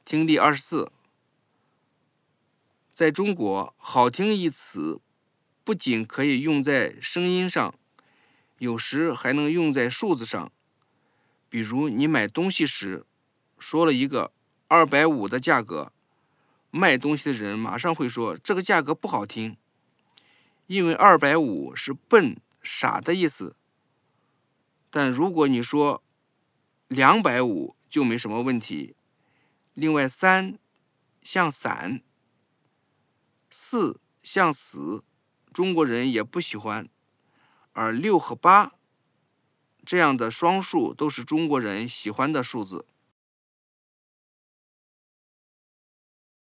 听力24。在中国，好听一词不仅可以用在声音上，有时还能用在数字上。比如你买东西时说了一个250的价格，卖东西的人马上会说这个价格不好听，因为250是笨、傻的意思。但如果你说250就没什么问题。另外3像伞，4像死，中国人也不喜欢，而6和8这样的双数都是中国人喜欢的数字。